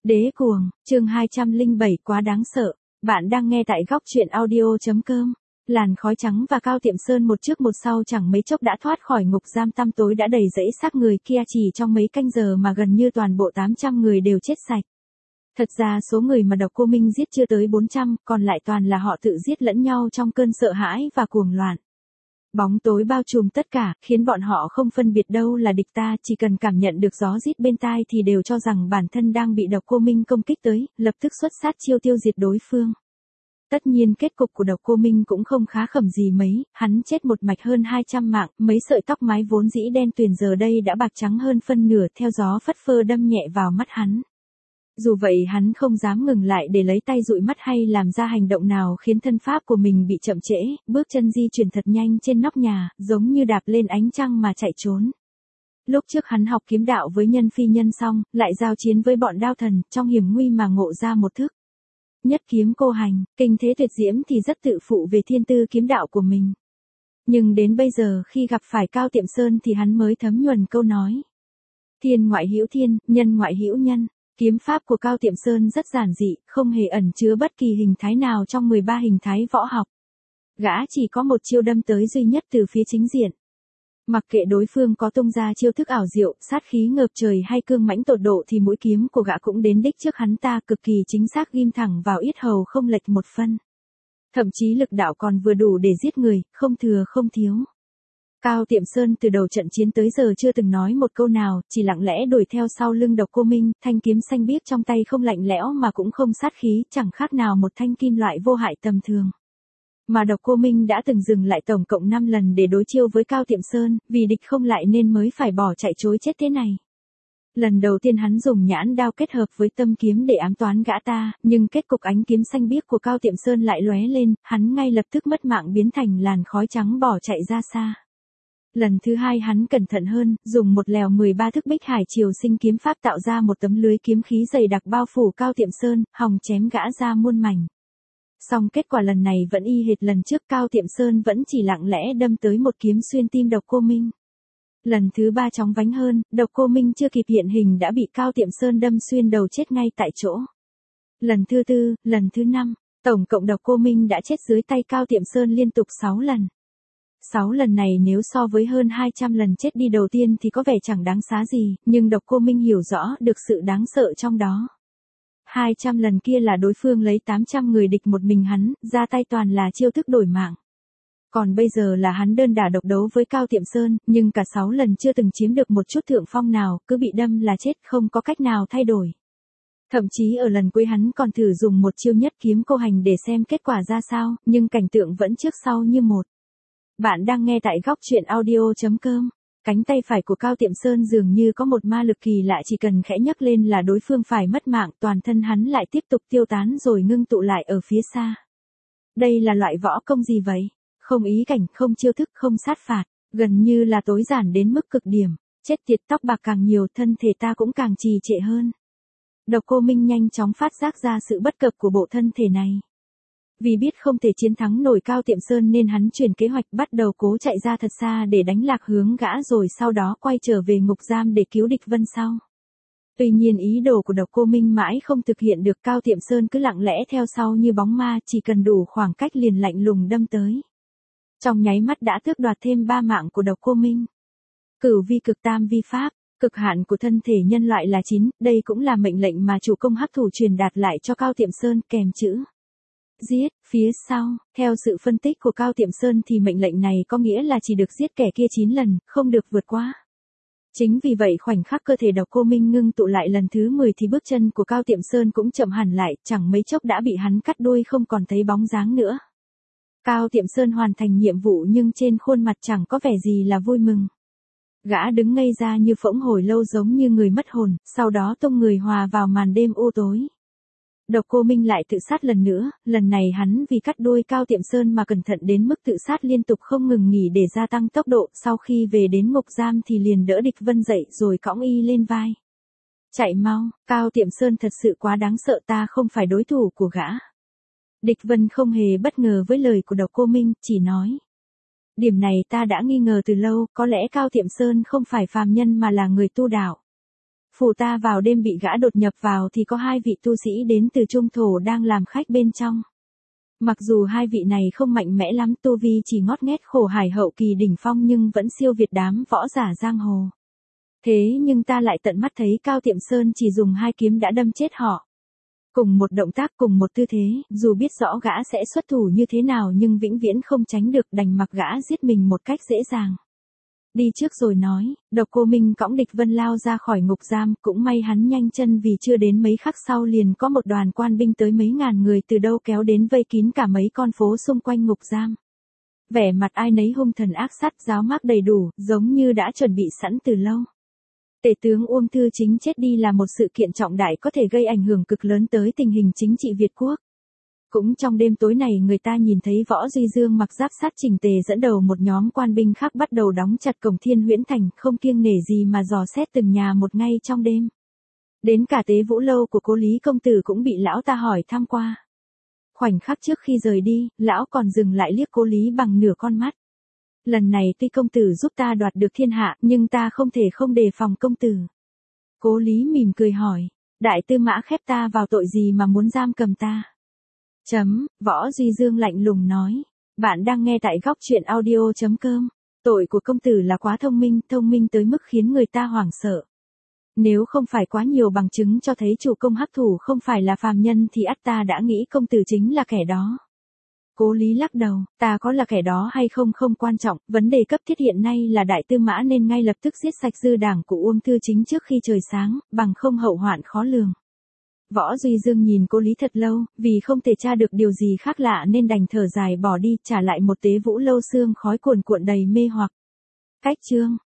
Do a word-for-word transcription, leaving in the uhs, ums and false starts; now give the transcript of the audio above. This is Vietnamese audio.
Đế cuồng, chương hai trăm lẻ bảy quá đáng sợ. Bạn đang nghe tại góc truyện audio.com. Làn khói trắng và Cao Tiệm Sơn một trước một sau chẳng mấy chốc đã thoát khỏi ngục giam tăm tối đã đầy rẫy xác người kia, chỉ trong mấy canh giờ mà gần như toàn bộ tám trăm người đều chết sạch. Thật ra số người mà Độc Cô Minh giết chưa tới bốn trăm, còn lại toàn là họ tự giết lẫn nhau trong cơn sợ hãi và cuồng loạn. Bóng tối bao trùm tất cả, khiến bọn họ không phân biệt đâu là địch ta, chỉ cần cảm nhận được gió rít bên tai thì đều cho rằng bản thân đang bị Độc Cô Minh công kích tới, lập tức xuất sát chiêu tiêu diệt đối phương. Tất nhiên kết cục của Độc Cô Minh cũng không khá khẩm gì mấy, hắn chết một mạch hơn hai trăm mạng, mấy sợi tóc mái vốn dĩ đen tuyền giờ đây đã bạc trắng hơn phân nửa, theo gió phất phơ đâm nhẹ vào mắt hắn. Dù vậy hắn không dám ngừng lại để lấy tay dụi mắt hay làm ra hành động nào khiến thân pháp của mình bị chậm trễ, bước chân di chuyển thật nhanh trên nóc nhà, giống như đạp lên ánh trăng mà chạy trốn. Lúc trước hắn học kiếm đạo với Nhân Phi Nhân xong, lại giao chiến với bọn đao thần, trong hiểm nguy mà ngộ ra một thức. Nhất kiếm cô hành, kinh thế tuyệt diễm thì rất tự phụ về thiên tư kiếm đạo của mình. Nhưng đến bây giờ khi gặp phải Cao Tiệm Sơn thì hắn mới thấm nhuần câu nói. Thiên ngoại hữu thiên, nhân ngoại hữu nhân. Kiếm pháp của Cao Tiệm Sơn rất giản dị, không hề ẩn chứa bất kỳ hình thái nào trong mười ba hình thái võ học. Gã chỉ có một chiêu đâm tới duy nhất từ phía chính diện. Mặc kệ đối phương có tung ra chiêu thức ảo diệu, sát khí ngập trời hay cương mãnh tột độ thì mũi kiếm của gã cũng đến đích trước hắn ta, cực kỳ chính xác ghim thẳng vào yết hầu không lệch một phân. Thậm chí lực đạo còn vừa đủ để giết người, không thừa không thiếu. Cao Tiệm Sơn từ đầu trận chiến tới giờ chưa từng nói một câu nào, chỉ lặng lẽ đuổi theo sau lưng Độc Cô Minh, thanh kiếm xanh biếc trong tay không lạnh lẽo mà cũng không sát khí, chẳng khác nào một thanh kim loại vô hại tầm thường. Mà Độc Cô Minh đã từng dừng lại tổng cộng năm lần để đối chiêu với Cao Tiệm Sơn, vì địch không lại nên mới phải bỏ chạy trối chết thế này. Lần đầu tiên hắn dùng nhãn đao kết hợp với tâm kiếm để ám toán gã ta, nhưng kết cục ánh kiếm xanh biếc của Cao Tiệm Sơn lại lóe lên, hắn ngay lập tức mất mạng biến thành làn khói trắng bỏ chạy ra xa. Lần thứ hai hắn cẩn thận hơn, dùng một lèo mười ba thức Bích Hải Triều Sinh kiếm pháp tạo ra một tấm lưới kiếm khí dày đặc bao phủ Cao Tiệm Sơn, hòng chém gã ra muôn mảnh. Song kết quả lần này vẫn y hệt lần trước, Cao Tiệm Sơn vẫn chỉ lặng lẽ đâm tới một kiếm xuyên tim Độc Cô Minh. Lần thứ ba chóng vánh hơn, Độc Cô Minh chưa kịp hiện hình đã bị Cao Tiệm Sơn đâm xuyên đầu chết ngay tại chỗ. Lần thứ tư, lần thứ năm, tổng cộng Độc Cô Minh đã chết dưới tay Cao Tiệm Sơn liên tục sáu lần. sáu lần này nếu so với hơn hai trăm lần chết đi đầu tiên thì có vẻ chẳng đáng xá gì, nhưng Độc Cô Minh hiểu rõ được sự đáng sợ trong đó. hai trăm lần kia là đối phương lấy tám trăm người địch một mình hắn, ra tay toàn là chiêu thức đổi mạng. Còn bây giờ là hắn đơn đả độc đấu với Cao Tiệm Sơn, nhưng cả sáu lần chưa từng chiếm được một chút thượng phong nào, cứ bị đâm là chết, không có cách nào thay đổi. Thậm chí ở lần cuối hắn còn thử dùng một chiêu nhất kiếm cô hành để xem kết quả ra sao, nhưng cảnh tượng vẫn trước sau như một. Bạn đang nghe tại góc truyện audio.com. Cánh tay phải của Cao Tiệm Sơn dường như có một ma lực kỳ lạ, chỉ cần khẽ nhấc lên là đối phương phải mất mạng, toàn thân hắn lại tiếp tục tiêu tán rồi ngưng tụ lại ở phía xa. Đây là loại võ công gì vậy? Không ý cảnh, không chiêu thức, không sát phạt, gần như là tối giản đến mức cực điểm. Chết tiệt, tóc bạc càng nhiều, thân thể ta cũng càng trì trệ hơn. Độc Cô Minh nhanh chóng phát giác ra sự bất cập của bộ thân thể này. Vì biết không thể chiến thắng nổi Cao Tiệm Sơn nên hắn chuyển kế hoạch, bắt đầu cố chạy ra thật xa để đánh lạc hướng gã, rồi sau đó quay trở về ngục giam để cứu địch vân sau. Tuy nhiên ý đồ của Độc Cô Minh mãi không thực hiện được, Cao Tiệm Sơn cứ lặng lẽ theo sau như bóng ma, chỉ cần đủ khoảng cách liền lạnh lùng đâm tới. Trong nháy mắt đã tước đoạt thêm ba mạng của Độc Cô Minh. Cửu vi cực tam vi pháp, cực hạn của thân thể nhân loại là chín, đây cũng là mệnh lệnh mà chủ công hắc thủ truyền đạt lại cho Cao Tiệm Sơn, kèm chữ giết phía sau. Theo sự phân tích của Cao Tiệm Sơn thì mệnh lệnh này có nghĩa là chỉ được giết kẻ kia chín lần, không được vượt qua. Chính vì vậy khoảnh khắc cơ thể Độc Cô Minh ngưng tụ lại lần thứ mười thì bước chân của Cao Tiệm Sơn cũng chậm hẳn lại, chẳng mấy chốc đã bị hắn cắt đuôi không còn thấy bóng dáng nữa. Cao Tiệm Sơn hoàn thành nhiệm vụ nhưng trên khuôn mặt chẳng có vẻ gì là vui mừng. Gã đứng ngây ra như phỗng hồi lâu giống như người mất hồn, sau đó tung người hòa vào màn đêm u tối. Độc Cô Minh lại tự sát lần nữa, lần này hắn vì cắt đuôi Cao Tiệm Sơn mà cẩn thận đến mức tự sát liên tục không ngừng nghỉ để gia tăng tốc độ, sau khi về đến ngục giam thì liền đỡ địch vân dậy rồi cõng y lên vai. Chạy mau, Cao Tiệm Sơn thật sự quá đáng sợ, ta không phải đối thủ của gã. Địch vân không hề bất ngờ với lời của Độc Cô Minh, chỉ nói. Điểm này ta đã nghi ngờ từ lâu, có lẽ Cao Tiệm Sơn không phải phàm nhân mà là người tu đạo. Phủ ta vào đêm bị gã đột nhập vào thì có hai vị tu sĩ đến từ Trung Thổ đang làm khách bên trong. Mặc dù hai vị này không mạnh mẽ lắm, tu vi chỉ ngót nghét khổ hải hậu kỳ đỉnh phong nhưng vẫn siêu việt đám võ giả giang hồ. Thế nhưng ta lại tận mắt thấy Cao Tiệm Sơn chỉ dùng hai kiếm đã đâm chết họ. Cùng một động tác, cùng một tư thế, dù biết rõ gã sẽ xuất thủ như thế nào nhưng vĩnh viễn không tránh được, đành mặc gã giết mình một cách dễ dàng. Đi trước rồi nói, Độc Cô Minh cõng Địch Vân lao ra khỏi ngục giam, cũng may hắn nhanh chân vì chưa đến mấy khắc sau liền có một đoàn quan binh tới mấy ngàn người từ đâu kéo đến vây kín cả mấy con phố xung quanh ngục giam. Vẻ mặt ai nấy hung thần ác sát, giáo mác đầy đủ, giống như đã chuẩn bị sẵn từ lâu. Tể tướng Uông Thư Chính chết đi là một sự kiện trọng đại có thể gây ảnh hưởng cực lớn tới tình hình chính trị Việt Quốc. Cũng trong đêm tối này người ta nhìn thấy Võ Duy Dương mặc giáp sắt chỉnh tề dẫn đầu một nhóm quan binh khác bắt đầu đóng chặt cổng Thiên Huyễn Thành, không kiêng nể gì mà dò xét từng nhà một ngay trong đêm. Đến cả Tế Vũ Lâu của Cố Lý công tử cũng bị lão ta hỏi thăm qua. Khoảnh khắc trước khi rời đi, lão còn dừng lại liếc Cố Lý bằng nửa con mắt. Lần này tuy công tử giúp ta đoạt được thiên hạ, nhưng ta không thể không đề phòng công tử. Cố Lý mỉm cười hỏi, đại tư mã khép ta vào tội gì mà muốn giam cầm ta? Chấm, Võ Duy Dương lạnh lùng nói, bạn đang nghe tại góc truyện audio chấm com. Tội của công tử là quá thông minh, thông minh tới mức khiến người ta hoảng sợ. Nếu không phải quá nhiều bằng chứng cho thấy chủ công hắc thủ không phải là phàm nhân thì ắt ta đã nghĩ công tử chính là kẻ đó. Cố Lý lắc đầu, ta có là kẻ đó hay không không quan trọng, vấn đề cấp thiết hiện nay là đại tư mã nên ngay lập tức giết sạch dư đảng của Uông Thư Chính trước khi trời sáng, bằng không hậu hoạn khó lường. Võ Duy Dương nhìn Cố Lý thật lâu, vì không thể tra được điều gì khác lạ nên đành thở dài bỏ đi, trả lại một Tế Vũ Lâu sương khói cuồn cuộn đầy mê hoặc. Cách chương